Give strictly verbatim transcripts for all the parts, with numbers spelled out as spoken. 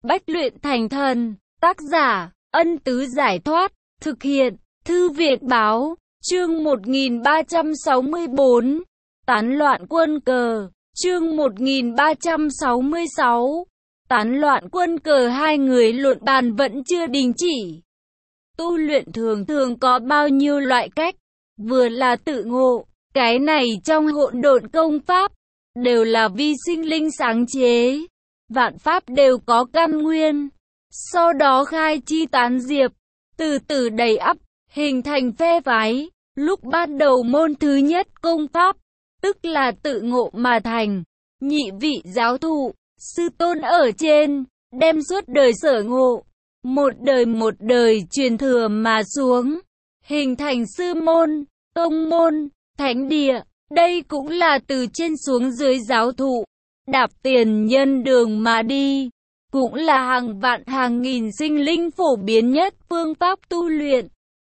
bách luyện thành thần. Tác giả, Ân Tứ Giải Thoát. Thực hiện, Thư Viện Báo. Chương một nghìn ba trăm sáu mươi bốn. Tán loạn quân cờ. Chương một nghìn ba trăm sáu mươi sáu. Tán loạn quân cờ. Hai người luận bàn vẫn chưa đình chỉ. Tu luyện thường thường có bao nhiêu loại cách, vừa là tự ngộ, cái này trong hỗn độn công pháp, đều là vi sinh linh sáng chế, vạn pháp đều có căn nguyên, sau đó khai chi tán diệp, từ từ đầy ắp, hình thành phe phái. Lúc ban đầu môn thứ nhất công pháp, tức là tự ngộ mà thành, nhị vị giáo thụ, sư tôn ở trên, đem suốt đời sở ngộ, một đời một đời truyền thừa mà xuống, hình thành sư môn, tông môn, thánh địa. Đây cũng là từ trên xuống dưới giáo thụ, đạp tiền nhân đường mà đi, cũng là hàng vạn hàng nghìn sinh linh phổ biến nhất phương pháp tu luyện.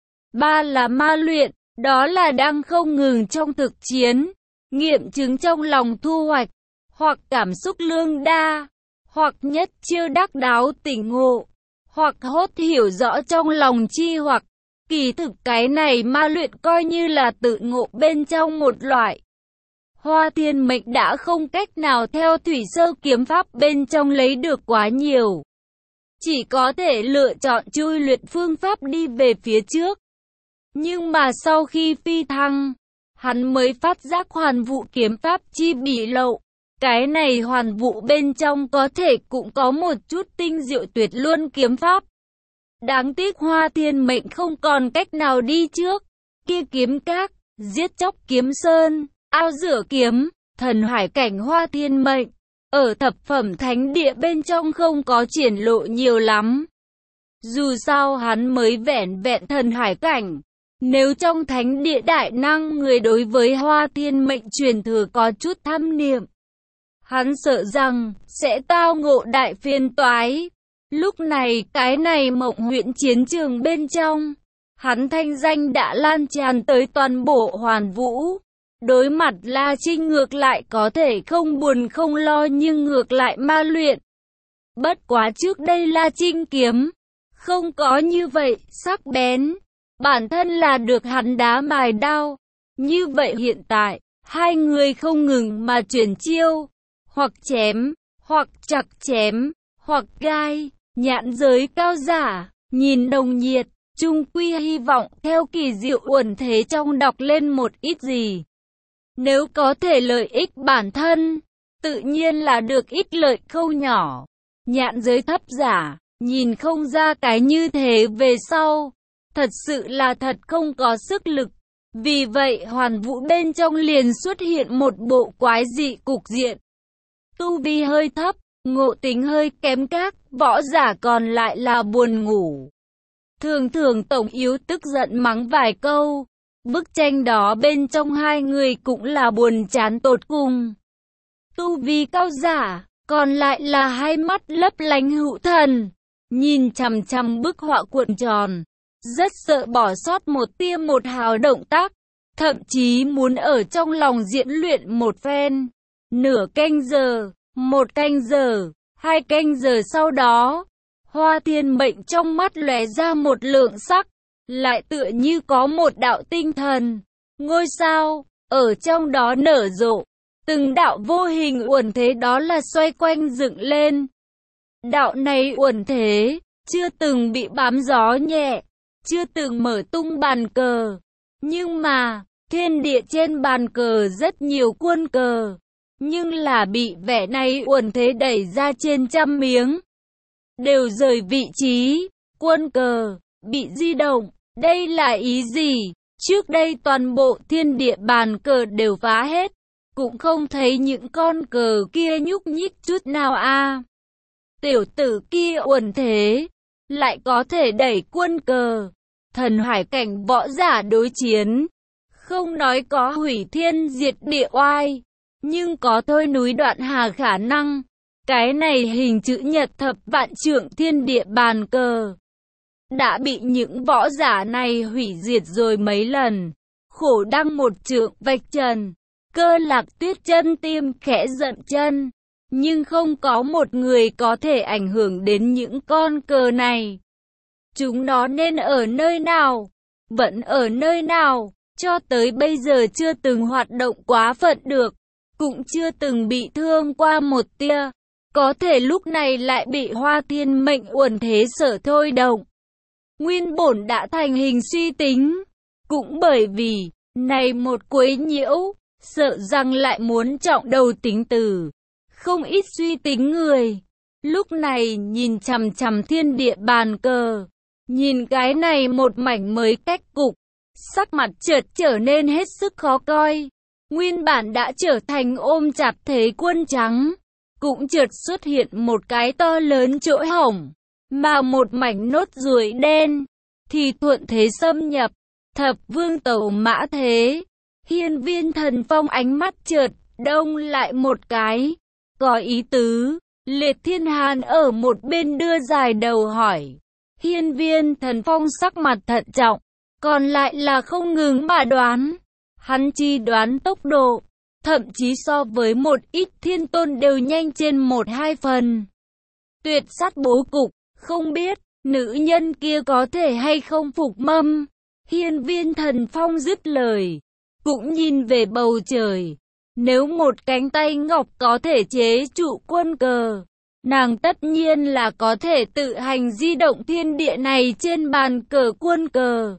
Ba là ma luyện, đó là đang không ngừng trong thực chiến, nghiệm chứng trong lòng thu hoạch, hoặc cảm xúc lương đa, hoặc nhất chiêu đắc đáo tỉnh ngộ, hoặc hốt hiểu rõ trong lòng chi hoặc. Kỳ thực cái này ma luyện coi như là tự ngộ bên trong một loại. Hoa Thiên Mệnh đã không cách nào theo thủy sơ kiếm pháp bên trong lấy được quá nhiều, chỉ có thể lựa chọn chui luyện phương pháp đi về phía trước. Nhưng mà sau khi phi thăng, hắn mới phát giác hoàn vũ kiếm pháp chi bị lậu. Cái này hoàn vũ bên trong có thể cũng có một chút tinh diệu tuyệt luân kiếm pháp. Đáng tiếc Hoa Thiên Mệnh không còn cách nào đi trước. Kia kiếm các, giết chóc kiếm sơn, ao rửa kiếm, thần hải cảnh Hoa Thiên Mệnh, ở thập phẩm thánh địa bên trong không có triển lộ nhiều lắm. Dù sao hắn mới vẻn vẹn thần hải cảnh. Nếu trong thánh địa đại năng người đối với Hoa Thiên Mệnh truyền thừa có chút tham niệm, hắn sợ rằng sẽ tao ngộ đại phiền toái. Lúc này cái này Mộng Huyễn chiến trường bên trong, hắn thanh danh đã lan tràn tới toàn bộ Hoàn Vũ. Đối mặt La Trinh ngược lại có thể không buồn không lo, nhưng ngược lại ma luyện. Bất quá trước đây La Trinh kiếm không có như vậy sắc bén, bản thân là được hắn đá mài đao. Như vậy hiện tại, hai người không ngừng mà chuyển chiêu, hoặc chém, hoặc chặt chém, hoặc gai. Nhãn giới cao giả, nhìn nồng nhiệt, chung quy hy vọng theo kỳ diệu uẩn thế trong đọc lên một ít gì. Nếu có thể lợi ích bản thân, tự nhiên là được ít lợi không nhỏ. Nhãn giới thấp giả, nhìn không ra cái như thế về sau, thật sự là thật không có sức lực. Vì vậy Hoàn Vũ bên trong liền xuất hiện một bộ quái dị cục diện. Tu vi hơi thấp, ngộ tính hơi kém, các võ giả còn lại là buồn ngủ. Thường thường tổng yếu tức giận mắng vài câu. Bức tranh đó bên trong hai người cũng là buồn chán tột cùng. Tu vi cao giả, còn lại là hai mắt lấp lánh hữu thần, nhìn chằm chằm bức họa cuộn tròn, rất sợ bỏ sót một tia một hào động tác, thậm chí muốn ở trong lòng diễn luyện một phen. Nửa canh giờ, một canh giờ, hai canh giờ sau đó, Hoa Thiên Mệnh trong mắt lóe ra một lượng sắc, lại tựa như có một đạo tinh thần, ngôi sao, ở trong đó nở rộ, từng đạo vô hình uẩn thế đó là xoay quanh dựng lên. Đạo này uẩn thế, chưa từng bị bám gió nhẹ, chưa từng mở tung bàn cờ, nhưng mà, thiên địa trên bàn cờ rất nhiều quân cờ, nhưng là bị vẻ này uẩn thế đẩy ra trên trăm miếng, đều rời vị trí, quân cờ, bị di động. Đây là ý gì? Trước đây toàn bộ thiên địa bàn cờ đều phá hết, cũng không thấy những con cờ kia nhúc nhích chút nào a. À, tiểu tử kia uẩn thế, lại có thể đẩy quân cờ, thần hải cảnh võ giả đối chiến, không nói có hủy thiên diệt địa oai, nhưng có thôi núi đoạn hà khả năng. Cái này hình chữ nhật thập vạn trượng thiên địa bàn cờ đã bị những võ giả này hủy diệt rồi mấy lần. Khổ đăng một trượng vạch trần, Cơ Lạc Tuyết chân tim khẽ giận chân, nhưng không có một người có thể ảnh hưởng đến những con cờ này. Chúng nó nên ở nơi nào? Vẫn ở nơi nào? Cho tới bây giờ chưa từng hoạt động quá phận được, cũng chưa từng bị thương qua một tia. Có thể lúc này lại bị Hoa Thiên Mệnh uẩn thế sở thôi động. Nguyên bổn đã thành hình suy tính. Cũng bởi vì, này một quấy nhiễu, sợ rằng lại muốn trọng đầu tính từ. Không ít suy tính người. Lúc này nhìn chằm chằm thiên địa bàn cờ. Nhìn cái này một mảnh mới cách cục. Sắc mặt chợt trở nên hết sức khó coi. Nguyên bản đã trở thành ôm chặt thế quân trắng. Cũng chợt xuất hiện một cái to lớn chỗ hổng. Mà một mảnh nốt ruồi đen. Thì thuận thế xâm nhập. Thập vương tẩu mã thế. Hiên Viên Thần Phong ánh mắt chợt đông lại một cái. Có ý tứ. Liệt Thiên Hàn ở một bên đưa dài đầu hỏi. Hiên Viên Thần Phong sắc mặt thận trọng. Còn lại là không ngừng mà đoán. Hắn chi đoán tốc độ. Thậm chí so với một ít thiên tôn đều nhanh trên một hai phần. Tuyệt sát bố cục. Không biết nữ nhân kia có thể hay không phục mâm. Hiên Viên Thần Phong dứt lời. Cũng nhìn về bầu trời. Nếu một cánh tay ngọc có thể chế trụ quân cờ, nàng tất nhiên là có thể tự hành di động thiên địa này trên bàn cờ quân cờ.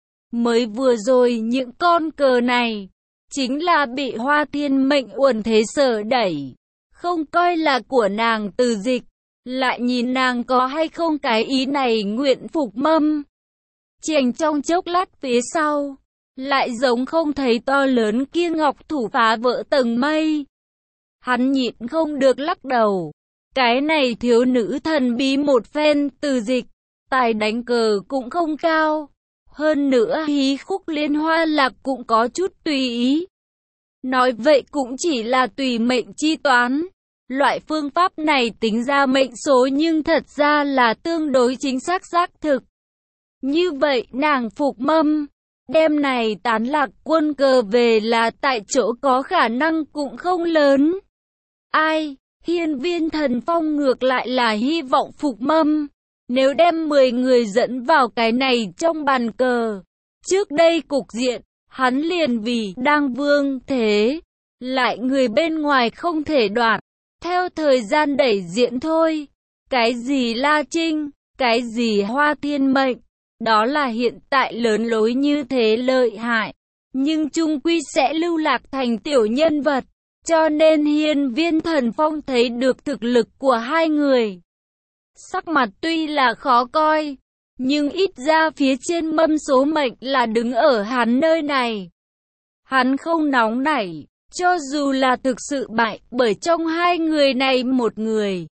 Mới vừa rồi những con cờ này, chính là bị Hoa Thiên Mệnh uẩn thế sở đẩy. Không coi là của nàng từ dịch, lại nhìn nàng có hay không cái ý này nguyện phục mâm. Chèn trong chốc lát phía sau, lại giống không thấy to lớn kia ngọc thủ phá vỡ tầng mây. Hắn nhịn không được lắc đầu. Cái này thiếu nữ thần bí một phen từ dịch, tài đánh cờ cũng không cao. Hơn nữa hí khúc liên hoa lạc cũng có chút tùy ý. Nói vậy cũng chỉ là tùy mệnh chi toán. Loại phương pháp này tính ra mệnh số nhưng thật ra là tương đối chính xác xác thực. Như vậy nàng phục mâm, đêm này tán lạc quân cờ về là tại chỗ có khả năng cũng không lớn. Ai, Hiên Viên Thần Phong ngược lại là hy vọng phục mâm. Nếu đem mười người dẫn vào cái này trong bàn cờ, trước đây cục diện, hắn liền vì đang vương thế, lại người bên ngoài không thể đoạt, theo thời gian đẩy diễn thôi. Cái gì La Trinh, cái gì Hoa Thiên Mệnh, đó là hiện tại lớn lối như thế lợi hại, nhưng chung quy sẽ lưu lạc thành tiểu nhân vật, cho nên Hiên Viên Thần Phong thấy được thực lực của hai người. Sắc mặt tuy là khó coi, nhưng ít ra phía trên mâm số mệnh là đứng ở hắn nơi này. Hắn không nóng nảy, cho dù là thực sự bại bởi trong hai người này một người.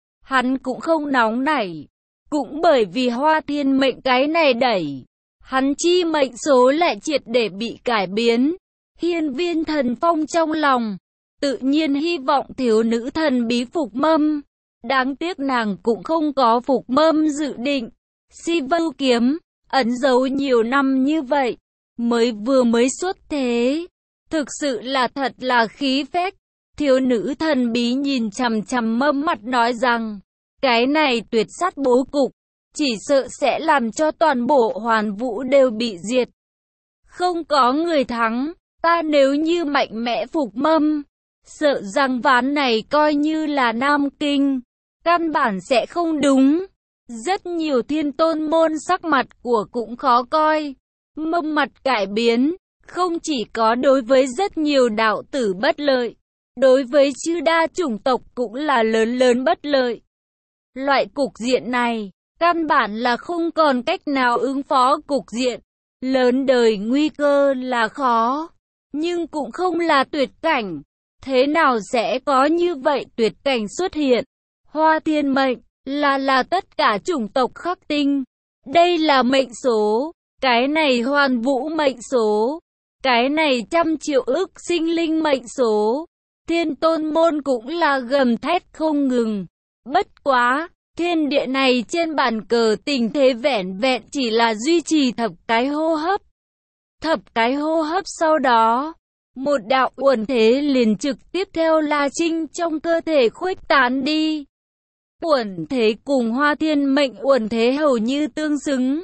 Hắn cũng không nóng nảy, cũng bởi vì Hoa Thiên Mệnh cái này đẩy. Hắn chi mệnh số lại triệt để bị cải biến. Hiên Viên Thần Phong trong lòng, tự nhiên hy vọng thiếu nữ thần bí phục mâm. Đáng tiếc nàng cũng không có phục mâm dự định. Si Vưu Kiếm, ẩn giấu nhiều năm như vậy, mới vừa mới xuất thế. Thực sự là thật là khí phách. Thiếu nữ thần bí nhìn chằm chằm mâm mặt nói rằng, cái này tuyệt sát bố cục, chỉ sợ sẽ làm cho toàn bộ hoàn vũ đều bị diệt. Không có người thắng, ta nếu như mạnh mẽ phục mâm, sợ rằng ván này coi như là Nam Kinh, căn bản sẽ không đúng. Rất nhiều thiên tôn môn sắc mặt của cũng khó coi. Mâm mặt cải biến, không chỉ có đối với rất nhiều đạo tử bất lợi, đối với chư đa chủng tộc cũng là lớn lớn bất lợi. Loại cục diện này, căn bản là không còn cách nào ứng phó cục diện. Lớn đời nguy cơ là khó, nhưng cũng không là tuyệt cảnh. Thế nào sẽ có như vậy tuyệt cảnh xuất hiện? Hoa Thiên Mệnh là là tất cả chủng tộc khắc tinh. Đây là mệnh số, cái này hoàn vũ mệnh số, cái này trăm triệu ức sinh linh mệnh số. Thiên tôn môn cũng là gầm thét không ngừng. Bất quá, thiên địa này trên bàn cờ tình thế vẻn vẹn chỉ là duy trì thập cái hô hấp. Thập cái hô hấp sau đó, một đạo uẩn thế liền trực tiếp theo La Trinh trong cơ thể khuếch tán đi. Uẩn thế cùng Hoa Thiên Mệnh uẩn thế hầu như tương xứng.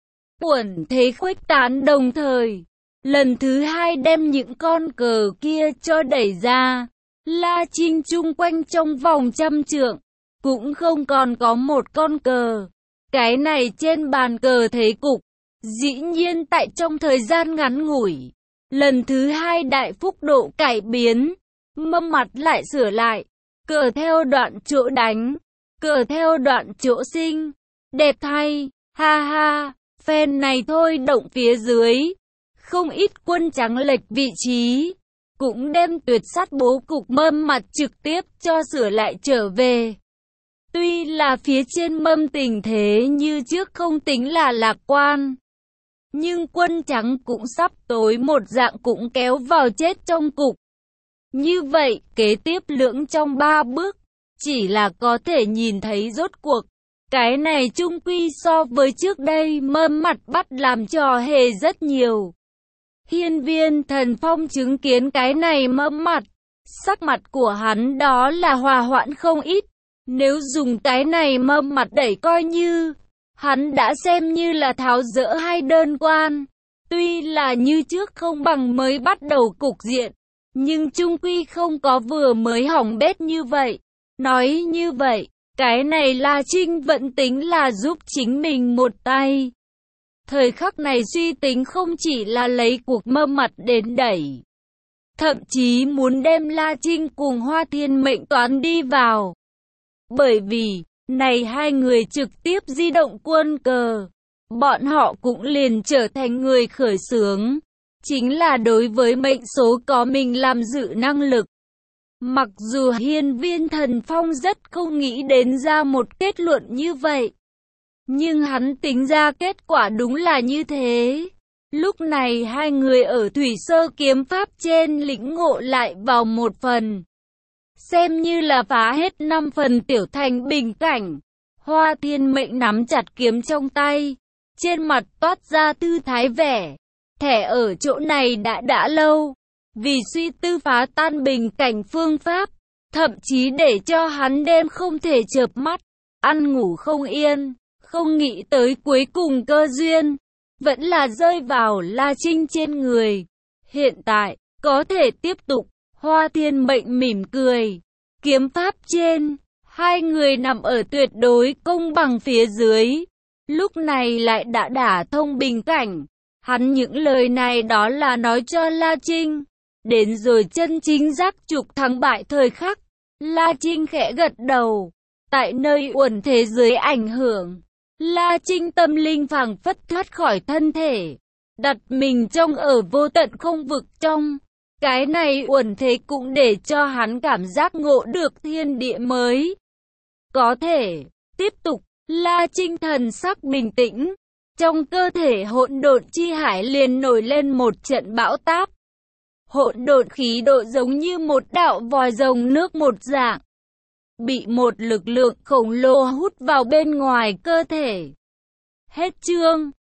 Uẩn thế khuếch tán đồng thời, lần thứ hai đem những con cờ kia cho đẩy ra. La Trinh chung quanh trong vòng trăm trượng, cũng không còn có một con cờ. Cái này trên bàn cờ thế cục, dĩ nhiên tại trong thời gian ngắn ngủi, lần thứ hai đại phúc độ cải biến, mâm mặt lại sửa lại, cờ theo đoạn chỗ đánh, cờ theo đoạn chỗ sinh, đẹp thay, ha ha, phen này thôi động phía dưới, không ít quân trắng lệch vị trí, cũng đem tuyệt sát bố cục mâm mặt trực tiếp cho sửa lại trở về. Tuy là phía trên mâm tình thế như trước không tính là lạc quan, nhưng quân trắng cũng sắp tối một dạng cũng kéo vào chết trong cục. Như vậy, kế tiếp lưỡng trong ba bước, chỉ là có thể nhìn thấy rốt cuộc. Cái này chung quy so với trước đây mâm mặt bắt làm trò hề rất nhiều. Hiên Viên Thần Phong chứng kiến cái này mâm mặt, sắc mặt của hắn đó là hòa hoãn không ít. Nếu dùng cái này mâm mặt đẩy coi như, hắn đã xem như là tháo dỡ hai đơn quan. Tuy là như trước không bằng mới bắt đầu cục diện, nhưng chung quy không có vừa mới hỏng bét như vậy. Nói như vậy, cái này La Trinh vẫn tính là giúp chính mình một tay. Thời khắc này suy tính không chỉ là lấy cuộc mâm mặt đến đẩy, thậm chí muốn đem La Trinh cùng Hoa Thiên Mệnh toán đi vào. Bởi vì, này hai người trực tiếp di động quân cờ, bọn họ cũng liền trở thành người khởi xướng, chính là đối với mệnh số có mình làm dự năng lực. Mặc dù Hiên Viên Thần Phong rất không nghĩ đến ra một kết luận như vậy, nhưng hắn tính ra kết quả đúng là như thế. Lúc này hai người ở Thủy Sơ kiếm pháp trên lĩnh ngộ lại vào một phần, xem như là phá hết năm phần tiểu thành bình cảnh. Hoa Thiên Mệnh nắm chặt kiếm trong tay, trên mặt toát ra tư thái vẻ thẻ ở chỗ này đã đã lâu, vì suy tư phá tan bình cảnh phương pháp, thậm chí để cho hắn đêm không thể chợp mắt, ăn ngủ không yên, không nghĩ tới cuối cùng cơ duyên vẫn là rơi vào La Trinh trên người. Hiện tại có thể tiếp tục. Hoa Thiên Mệnh mỉm cười, kiếm pháp trên, hai người nằm ở tuyệt đối công bằng phía dưới, lúc này lại đã đả thông bình cảnh. Hắn những lời này đó là nói cho La Trinh, đến rồi chân chính giác trục thắng bại thời khắc. La Trinh khẽ gật đầu, tại nơi uẩn thế giới ảnh hưởng, La Trinh tâm linh phảng phất thoát khỏi thân thể, đặt mình trong ở vô tận không vực trong. Cái này uẩn thế cũng để cho hắn cảm giác ngộ được thiên địa mới. Có thể, tiếp tục, La Trinh thần sắc bình tĩnh, trong cơ thể hỗn độn chi hải liền nổi lên một trận bão táp. Hỗn độn khí độ giống như một đạo vòi rồng nước một dạng, bị một lực lượng khổng lồ hút vào bên ngoài cơ thể. Hết chương.